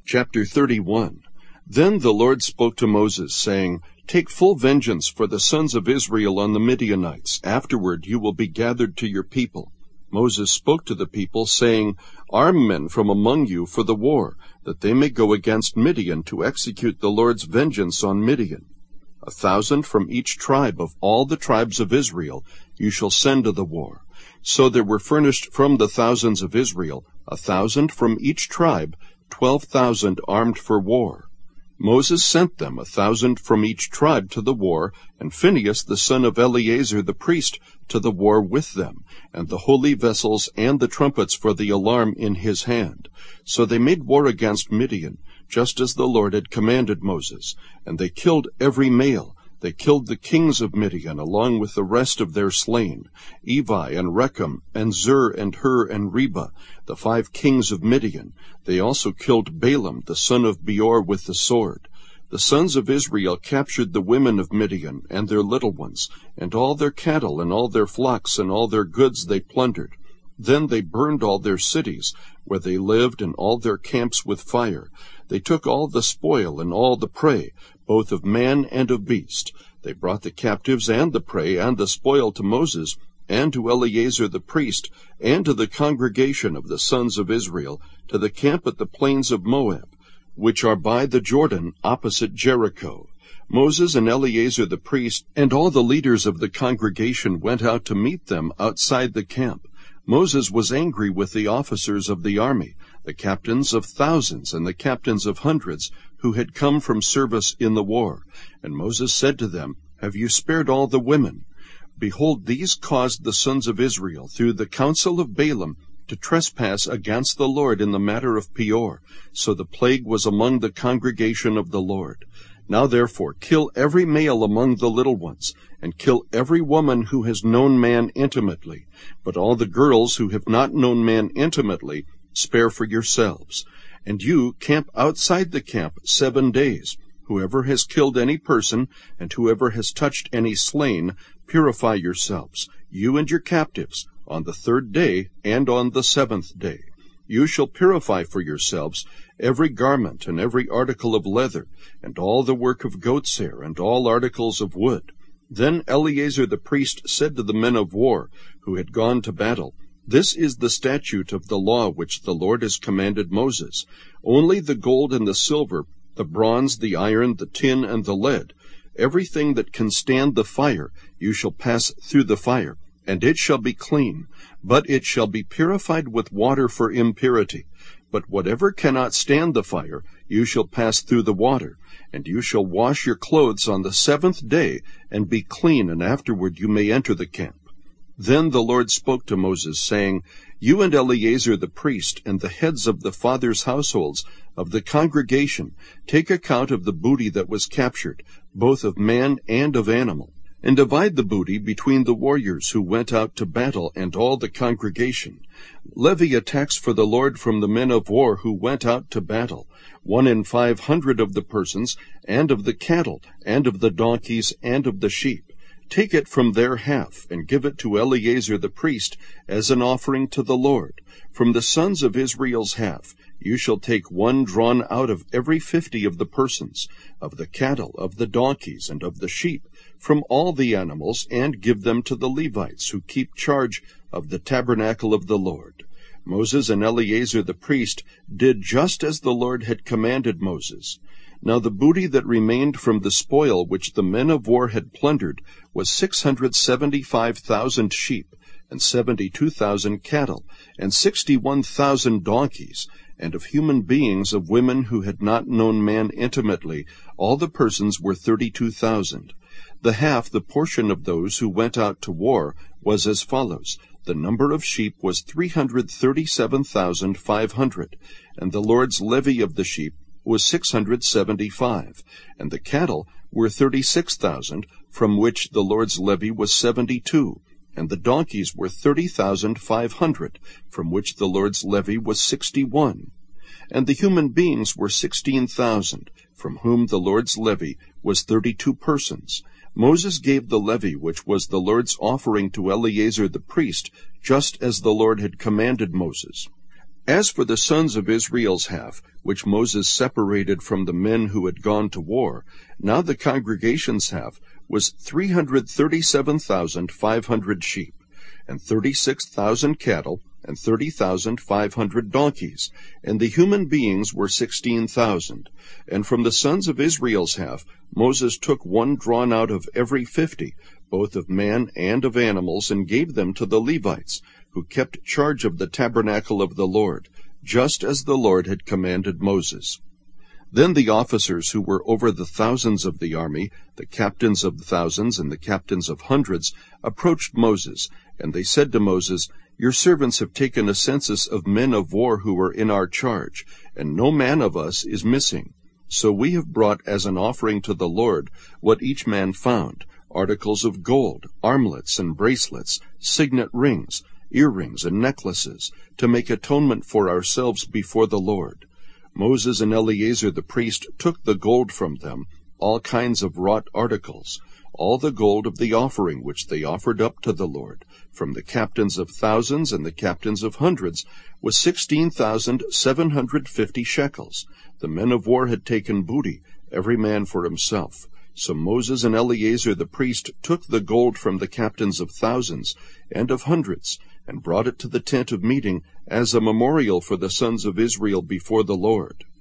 Chapter 31. Then the Lord spoke to Moses, saying, Take full vengeance for the sons of Israel on the Midianites. Afterward you will be gathered to your people. Moses spoke to the people, saying, Arm men from among you for the war, that they may go against Midian to execute the Lord's vengeance on Midian. 1,000 from each tribe of all the tribes of Israel you shall send to the war. So there were furnished from the thousands of Israel 1,000 from each tribe, 12,000 armed for war. Moses sent them 1,000 from each tribe to the war, and Phinehas the son of Eleazar the priest to the war with them, and the holy vessels and the trumpets for the alarm in his hand. So they made war against Midian, just as the Lord had commanded Moses, and they killed every male. They killed the kings of Midian along with the rest of their slain, Evi and Rechem and Zur and Hur and Reba, the 5 kings of Midian. They also killed Balaam the son of Beor with the sword. The sons of Israel captured the women of Midian and their little ones, and all their cattle and all their flocks and all their goods they plundered. Then they burned all their cities, where they lived, and all their camps with fire. They took all the spoil and all the prey, both of man and of beast. They brought the captives and the prey and the spoil to Moses, and to Eleazar the priest, and to the congregation of the sons of Israel, to the camp at the plains of Moab, which are by the Jordan opposite Jericho. Moses and Eleazar the priest and all the leaders of the congregation went out to meet them outside the camp. Moses was angry with the officers of the army, the captains of thousands and the captains of hundreds, who had come from service in the war. And Moses said to them, Have you spared all the women? Behold, these caused the sons of Israel, through the counsel of Balaam, to trespass against the Lord in the matter of Peor. So the plague was among the congregation of the Lord. Now therefore kill every male among the little ones, and kill every woman who has known man intimately. But all the girls who have not known man intimately, spare for yourselves. And you camp outside the camp 7 days. Whoever has killed any person, and whoever has touched any slain, purify yourselves, you and your captives, on the 3rd day and on the 7th day. You shall purify for yourselves every garment and every article of leather, and all the work of goat's hair, and all articles of wood. Then Eleazar the priest said to the men of war, who had gone to battle, This is the statute of the law which the Lord has commanded Moses. Only the gold and the silver, the bronze, the iron, the tin, and the lead, everything that can stand the fire, you shall pass through the fire, and it shall be clean, but it shall be purified with water for impurity. But whatever cannot stand the fire, you shall pass through the water, and you shall wash your clothes on the 7th day, and be clean, and afterward you may enter the camp. Then the Lord spoke to Moses, saying, You and Eleazar the priest, and the heads of the fathers' households of the congregation, take account of the booty that was captured, both of man and of animal, and divide the booty between the warriors who went out to battle and all the congregation. Levy a tax for the Lord from the men of war who went out to battle, 1 in 500 of the persons, and of the cattle, and of the donkeys, and of the sheep. Take it from their half, and give it to Eleazar the priest as an offering to the Lord. From the sons of Israel's half, you shall take 1 drawn out of every 50 of the persons, of the cattle, of the donkeys, and of the sheep, from all the animals, and give them to the Levites, who keep charge of the tabernacle of the Lord. Moses and Eleazar the priest did just as the Lord had commanded Moses. Now the booty that remained from the spoil which the men of war had plundered was 675,000 sheep, and 72,000 cattle, and 61,000 donkeys, and of human beings of women who had not known man intimately, all the persons were 32,000. The half, the portion of those who went out to war, was as follows. The number of sheep was 337,500, and the Lord's levy of the sheep was 675, and the cattle were 36,000, from which the Lord's levy was 72, and the donkeys were 30,500, from which the Lord's levy was 61, and the human beings were 16,000, from whom the Lord's levy was 32 persons. Moses gave the levy which was the Lord's offering to Eleazar the priest, just as the Lord had commanded Moses. As for the sons of Israel's half, which Moses separated from the men who had gone to war, now the congregation's half was 337,500 sheep, and 36,000 cattle, and 30,500 donkeys, and the human beings were 16,000. And from the sons of Israel's half, Moses took one drawn out of every 50, both of man and of animals, and gave them to the Levites, who kept charge of the tabernacle of the Lord, just as the Lord had commanded Moses. Then the officers who were over the thousands of the army, the captains of thousands and the captains of hundreds, approached Moses, and they said to Moses, "Your servants have taken a census of men of war who are in our charge, and no man of us is missing. So we have brought as an offering to the Lord what each man found, articles of gold, armlets and bracelets, signet rings, earrings and necklaces, to make atonement for ourselves before the Lord." Moses and Eleazar the priest took the gold from them, all kinds of wrought articles, all the gold of the offering which they offered up to the Lord, from the captains of thousands and the captains of hundreds, was 16,750 shekels. The men of war had taken booty, every man for himself. So Moses and Eleazar the priest took the gold from the captains of thousands and of hundreds, and brought it to the tent of meeting as a memorial for the sons of Israel before the Lord.